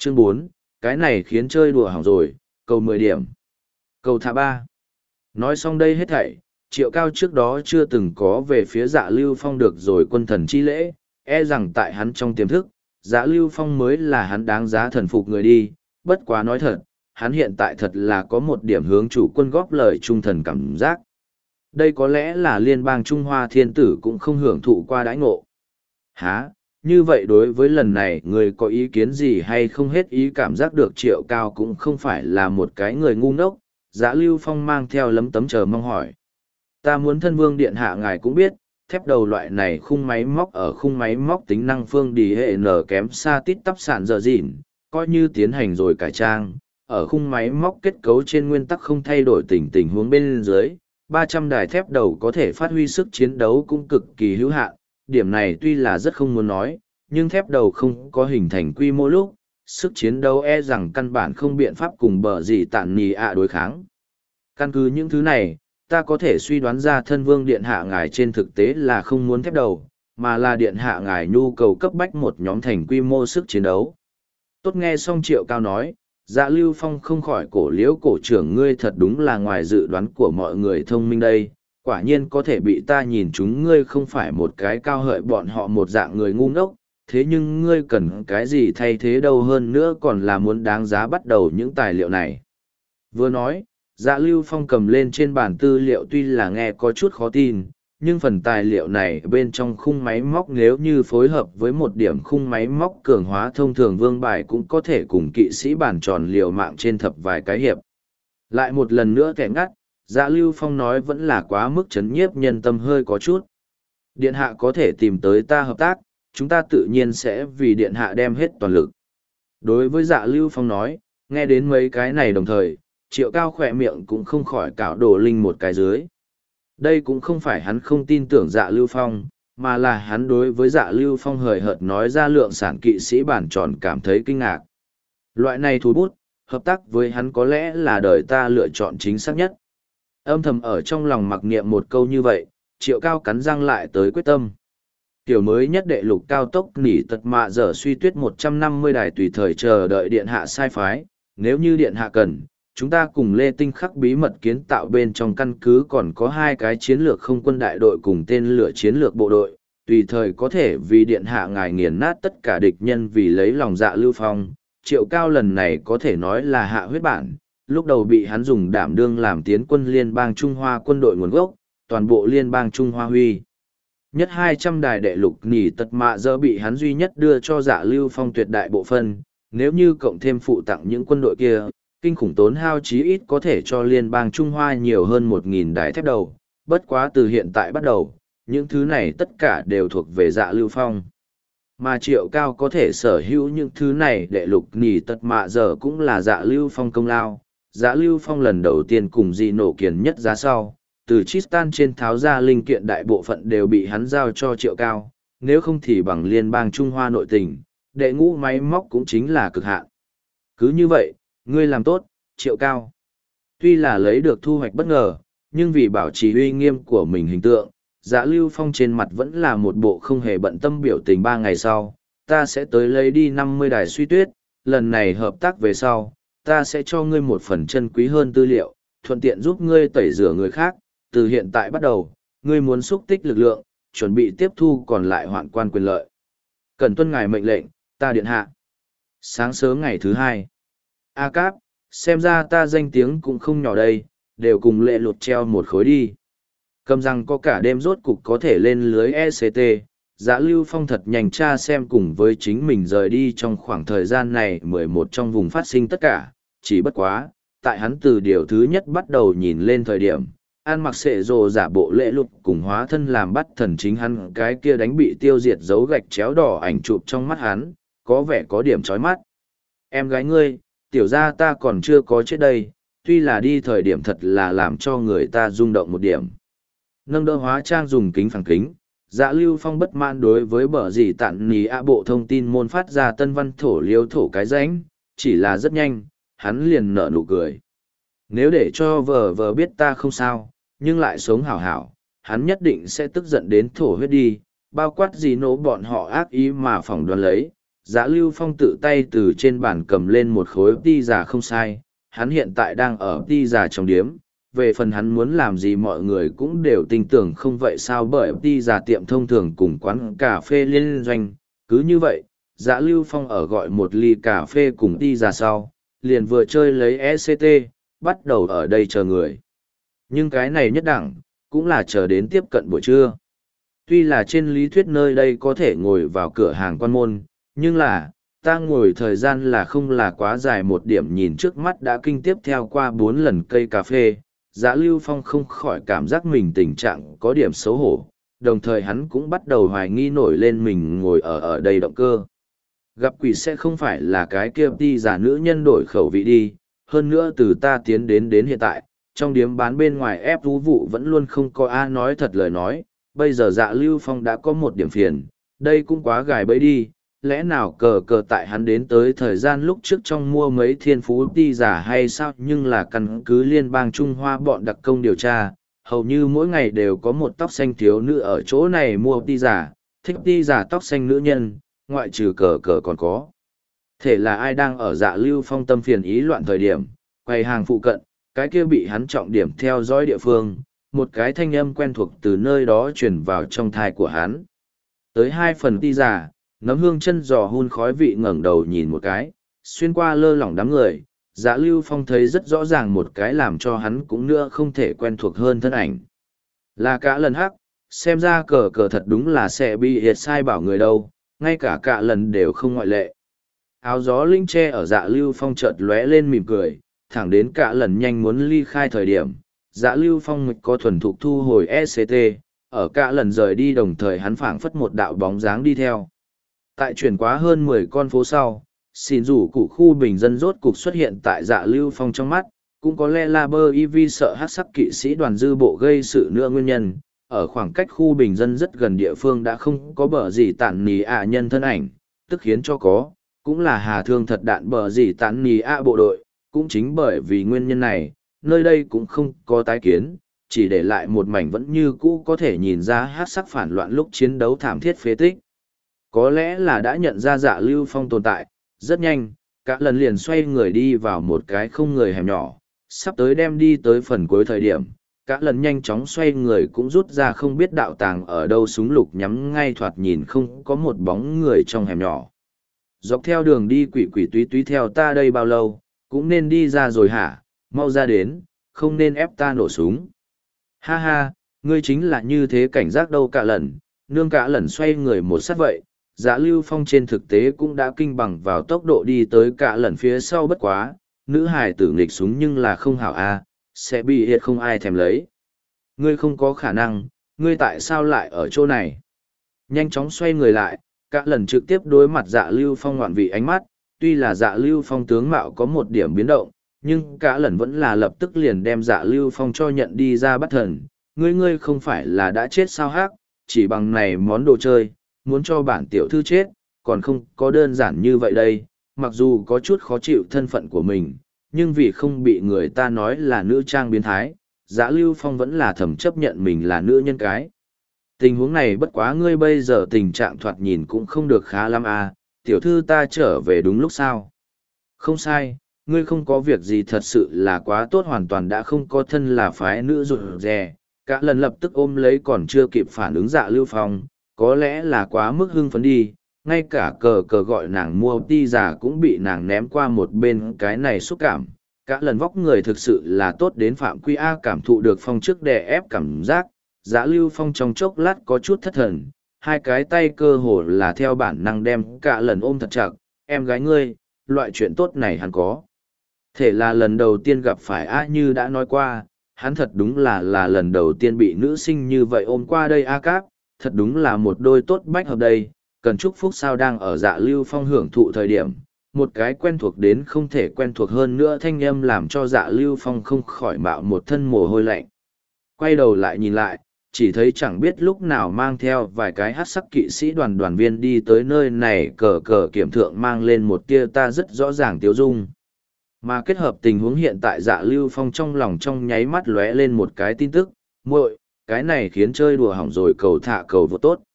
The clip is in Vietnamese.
Chương 4, cái này khiến chơi đùa hỏng rồi, cầu 10 điểm. Cầu thả 3. Nói xong đây hết thảy, Triệu Cao trước đó chưa từng có về phía Dạ Lưu Phong được rồi quân thần chi lễ, e rằng tại hắn trong tiềm thức, Dạ Lưu Phong mới là hắn đáng giá thần phục người đi, bất quá nói thật, hắn hiện tại thật là có một điểm hướng chủ quân góp lời trung thần cảm giác. Đây có lẽ là liên bang Trung Hoa thiên tử cũng không hưởng thụ qua đãi ngộ. Hả? Như vậy đối với lần này người có ý kiến gì hay không hết ý cảm giác được Triệu Cao cũng không phải là một cái người ngu ngốc, Dạ Lưu Phong mang theo lấm tấm chờ mong hỏi. Ta muốn thân vương điện hạ ngài cũng biết, thép đầu loại này khung máy móc ở khung máy móc tính năng phương đi hệ n kém xa tít tắp sản dở dịn, coi như tiến hành rồi cải trang, ở khung máy móc kết cấu trên nguyên tắc không thay đổi tình huống bên dưới, 300 đài thép đầu có thể phát huy sức chiến đấu cũng cực kỳ hữu hạn. Điểm này tuy là rất không muốn nói, nhưng thép đầu không có hình thành quy mô lúc, sức chiến đấu e rằng căn bản không biện pháp cùng bờ gì tản nì ạ đối kháng. Căn cứ những thứ này, ta có thể suy đoán ra thân vương điện hạ ngài trên thực tế là không muốn thép đầu, mà là điện hạ ngài nhu cầu cấp bách một nhóm thành quy mô sức chiến đấu. Tốt nghe xong Triệu Cao nói, Dạ Lưu Phong không khỏi cổ liễu cổ trưởng ngươi thật đúng là ngoài dự đoán của mọi người thông minh đây, quả nhiên có thể bị ta nhìn chúng ngươi không phải một cái cao hợi bọn họ một dạng người ngu ngốc, thế nhưng ngươi cần cái gì thay thế đâu hơn nữa còn là muốn đáng giá bắt đầu những tài liệu này. Vừa nói, Dạ Lưu Phong cầm lên trên bàn tư liệu tuy là nghe có chút khó tin, nhưng phần tài liệu này bên trong khung máy móc nếu như phối hợp với một điểm khung máy móc cường hóa thông thường vương bài cũng có thể cùng kỵ sĩ bản tròn liều mạng trên thập vài cái hiệp. Lại một lần nữa kẻ ngắt, Dạ Lưu Phong nói vẫn là quá mức chấn nhiếp nhân tâm hơi có chút. Điện hạ có thể tìm tới ta hợp tác, chúng ta tự nhiên sẽ vì điện hạ đem hết toàn lực. Đối với Dạ Lưu Phong nói, nghe đến mấy cái này đồng thời, Triệu Cao khỏe miệng cũng không khỏi cạo đổ linh một cái dưới. Đây cũng không phải hắn không tin tưởng Dạ Lưu Phong, mà là hắn đối với Dạ Lưu Phong hời hợt nói ra lượng sản kỵ sĩ bản tròn cảm thấy kinh ngạc. Loại này thú bút, hợp tác với hắn có lẽ là đời ta lựa chọn chính xác nhất. Âm thầm ở trong lòng mặc niệm một câu như vậy, Triệu Cao cắn răng lại tới quyết tâm. Tiểu mới nhất đệ lục cao tốc nỉ tật mạ dở suy tuyết 150 đài tùy thời chờ đợi điện hạ sai phái, nếu như điện hạ cần, chúng ta cùng Lê Tinh khắc bí mật kiến tạo bên trong căn cứ còn có 2 cái chiến lược không quân đại đội cùng tên lửa chiến lược bộ đội, tùy thời có thể vì điện hạ ngài nghiền nát tất cả địch nhân vì lấy lòng Dạ Lưu Phong. Triệu Cao lần này có thể nói là hạ huyết bản, lúc đầu bị hắn dùng đảm đương làm tiến quân liên bang Trung Hoa quân đội nguồn gốc, toàn bộ liên bang Trung Hoa huy. Nhất 200 đài đệ lục nỉ tật mạ dơ bị hắn duy nhất đưa cho Dạ Lưu Phong tuyệt đại bộ phân, nếu như cộng thêm phụ tặng những quân đội kia, kinh khủng tốn hao chí ít có thể cho liên bang Trung Hoa nhiều hơn 1.000 đài thép đầu, bất quá từ hiện tại bắt đầu, những thứ này tất cả đều thuộc về Dạ Lưu Phong. Mà Triệu Cao có thể sở hữu những thứ này đệ lục nỉ tật mạ giờ cũng là Dạ Lưu Phong công lao. Dạ Lưu Phong lần đầu tiên cùng dị nổ kiền nhất giá sau, từ Tristan trên tháo ra linh kiện đại bộ phận đều bị hắn giao cho Triệu Cao, nếu không thì bằng liên bang Trung Hoa nội tình, đệ ngũ máy móc cũng chính là cực hạn. Cứ như vậy, ngươi làm tốt, Triệu Cao. Tuy là lấy được thu hoạch bất ngờ, nhưng vì bảo trì uy nghiêm của mình hình tượng, Dạ Lưu Phong trên mặt vẫn là một bộ không hề bận tâm biểu tình 3 ngày sau, ta sẽ tới lấy đi 50 đài suy tuyết, lần này hợp tác về sau, ta sẽ cho ngươi một phần chân quý hơn tư liệu, thuận tiện giúp ngươi tẩy rửa người khác, từ hiện tại bắt đầu, ngươi muốn xúc tích lực lượng, chuẩn bị tiếp thu còn lại hoạn quan quyền lợi. Cần tuân ngài mệnh lệnh, ta điện hạ. Sáng sớm ngày thứ 2. A Cáp, xem ra ta danh tiếng cũng không nhỏ đây, đều cùng lệ lụt treo một khối đi. Cầm rằng có cả đêm rốt cục có thể lên lưới ECT, Dạ Lưu Phong thật nhanh tra xem cùng với chính mình rời đi trong khoảng thời gian này 11 trong vùng phát sinh tất cả, chỉ bất quá, tại hắn từ điều thứ nhất bắt đầu nhìn lên thời điểm, ăn mặc sệ rồ giả bộ lễ lục cùng hóa thân làm bắt thần chính hắn cái kia đánh bị tiêu diệt dấu gạch chéo đỏ ảnh chụp trong mắt hắn, có vẻ có điểm chói mắt. Em gái ngươi, tiểu ra ta còn chưa có chết đây, tuy là đi thời điểm thật là làm cho người ta rung động một điểm. Nâng đỡ hóa trang dùng kính phản kính, Dạ Lưu Phong bất mãn đối với bờ gì tạn nì ạ bộ thông tin môn phát ra tân văn thổ liêu thổ cái ránh, chỉ là rất nhanh, hắn liền nở nụ cười. Nếu để cho vờ biết ta không sao, nhưng lại sống hảo hảo, hắn nhất định sẽ tức giận đến thổ huyết đi, bao quát gì nổ bọn họ ác ý mà phỏng đoán lấy. Dạ Lưu Phong tự tay từ trên bàn cầm lên một khối pizza không sai, hắn hiện tại đang ở pizza trong điếm, về phần hắn muốn làm gì mọi người cũng đều tin tưởng không vậy sao bởi pizza tiệm thông thường cùng quán cà phê liên doanh, cứ như vậy, Dạ Lưu Phong ở gọi một ly cà phê cùng pizza sau, liền vừa chơi lấy ECT, bắt đầu ở đây chờ người. Nhưng cái này nhất đẳng, cũng là chờ đến tiếp cận buổi trưa. Tuy là trên lý thuyết nơi đây có thể ngồi vào cửa hàng quan môn, nhưng là, ta ngồi thời gian là không là quá dài một điểm nhìn trước mắt đã kinh tiếp theo qua 4 lần cây cà phê. Dạ Lưu Phong không khỏi cảm giác mình tình trạng có điểm xấu hổ, đồng thời hắn cũng bắt đầu hoài nghi nổi lên mình ngồi ở đây động cơ. Gặp quỷ sẽ không phải là cái kia đi giả nữ nhân đổi khẩu vị đi, hơn nữa từ ta tiến đến hiện tại, trong điếm bán bên ngoài ép thú vụ vẫn luôn không có ai nói thật lời nói, bây giờ Dạ Lưu Phong đã có một điểm phiền, đây cũng quá gài bẫy đi, lẽ nào cờ tại hắn đến tới thời gian lúc trước trong mua mấy thiên phú đi giả hay sao, nhưng là căn cứ liên bang Trung Hoa bọn đặc công điều tra, hầu như mỗi ngày đều có một tóc xanh thiếu nữ ở chỗ này mua đi giả, thích đi giả tóc xanh nữ nhân, ngoại trừ cờ còn có. Thể là ai đang ở Dạ Lưu Phong tâm phiền ý loạn thời điểm, quầy hàng phụ cận, cái kia bị hắn trọng điểm theo dõi địa phương, một cái thanh âm quen thuộc từ nơi đó truyền vào trong thai của hắn. Tới 2 phần ti giả, nấm hương chân giò hun khói vị ngẩng đầu nhìn một cái, xuyên qua lơ lỏng đám người, Dạ Lưu Phong thấy rất rõ ràng một cái làm cho hắn cũng nữa không thể quen thuộc hơn thân ảnh. Là cả lần hắc, xem ra cờ thật đúng là sẽ bị hiệt sai bảo người đâu, ngay cả lần đều không ngoại lệ. Áo gió linh tre ở Dạ Lưu Phong chợt lóe lên mỉm cười, thẳng đến cả lần nhanh muốn ly khai thời điểm, Dạ Lưu Phong mịch có thuần thục thu hồi ECT, ở cả lần rời đi đồng thời hắn phảng phất một đạo bóng dáng đi theo. Tại chuyển quá hơn 10 con phố sau, xin rủ cụ khu bình dân rốt cục xuất hiện tại Dạ Lưu Phong trong mắt, cũng có lẽ là bởi vì sợ hắc sắc kỵ sĩ đoàn dư bộ gây sự nữa nguyên nhân, ở khoảng cách khu bình dân rất gần địa phương đã không có bờ gì tản nì nhân thân ảnh, tức khiến cho có, cũng là hà thương thật đạn bờ gì tản nì bộ đội, cũng chính bởi vì nguyên nhân này, nơi đây cũng không có tái kiến, chỉ để lại một mảnh vẫn như cũ có thể nhìn ra hắc sắc phản loạn lúc chiến đấu thảm thiết phế tích. Có lẽ là đã nhận ra Dạ Lưu Phong tồn tại, rất nhanh, cả lần liền xoay người đi vào một cái không người hẻm nhỏ, sắp tới đem đi tới phần cuối thời điểm, cả lần nhanh chóng xoay người cũng rút ra không biết đạo tàng ở đâu súng lục nhắm ngay thoạt nhìn không có một bóng người trong hẻm nhỏ. Dọc theo đường đi quỷ túy theo ta đây bao lâu, cũng nên đi ra rồi hả, mau ra đến, không nên ép ta nổ súng. Ha ha, ngươi chính là như thế cảnh giác đâu cả lần, nương cả lần xoay người một sát vậy. Dạ Lưu Phong trên thực tế cũng đã kinh bằng vào tốc độ đi tới cả lần phía sau bất quá, nữ hài tử nghịch súng nhưng là không hảo a, sẽ bị hiệt không ai thèm lấy. Ngươi không có khả năng, ngươi tại sao lại ở chỗ này? Nhanh chóng xoay người lại, cả lần trực tiếp đối mặt Dạ Lưu Phong ngoạn vị ánh mắt, tuy là Dạ Lưu Phong tướng mạo có một điểm biến động, nhưng cả lần vẫn là lập tức liền đem Dạ Lưu Phong cho nhận đi ra bắt thần. Ngươi không phải là đã chết sao hắc, chỉ bằng này món đồ chơi, muốn cho bản tiểu thư chết, còn không có đơn giản như vậy đây, mặc dù có chút khó chịu thân phận của mình, nhưng vì không bị người ta nói là nữ trang biến thái, Dạ Lưu Phong vẫn là thầm chấp nhận mình là nữ nhân cái. Tình huống này bất quá ngươi bây giờ tình trạng thoạt nhìn cũng không được khá lắm à, tiểu thư ta trở về đúng lúc sao. Không sai, ngươi không có việc gì thật sự là quá tốt hoàn toàn đã không có thân là phái nữ rụt rè, cả lần lập tức ôm lấy còn chưa kịp phản ứng Dạ Lưu Phong. Có lẽ là quá mức hưng phấn đi, ngay cả cờ gọi nàng mua ti giả cũng bị nàng ném qua một bên cái này xúc cảm. Cả lần vóc người thực sự là tốt đến Phạm Quy A cảm thụ được Phong trước đè ép cảm giác, Dạ Lưu Phong trong chốc lát có chút thất thần, hai cái tay cơ hồ là theo bản năng đem cả lần ôm thật chặt, em gái ngươi, loại chuyện tốt này hắn có. Thể là lần đầu tiên gặp phải A như đã nói qua, hắn thật đúng là lần đầu tiên bị nữ sinh như vậy ôm qua đây A Cáp. Thật đúng là một đôi tốt bách hợp đây, cần chúc phúc sao đang ở Dạ Lưu Phong hưởng thụ thời điểm, một cái quen thuộc đến không thể quen thuộc hơn nữa thanh âm làm cho Dạ Lưu Phong không khỏi mạo một thân mồ hôi lạnh. Quay đầu lại nhìn lại, chỉ thấy chẳng biết lúc nào mang theo vài cái hắc sắc kỵ sĩ đoàn viên đi tới nơi này cờ kiểm thượng mang lên một tia ta rất rõ ràng tiêu dung. Mà kết hợp tình huống hiện tại Dạ Lưu Phong trong lòng trong nháy mắt lóe lên một cái tin tức, muội, cái này khiến chơi đùa hỏng rồi cầu thả cầu vô tốt.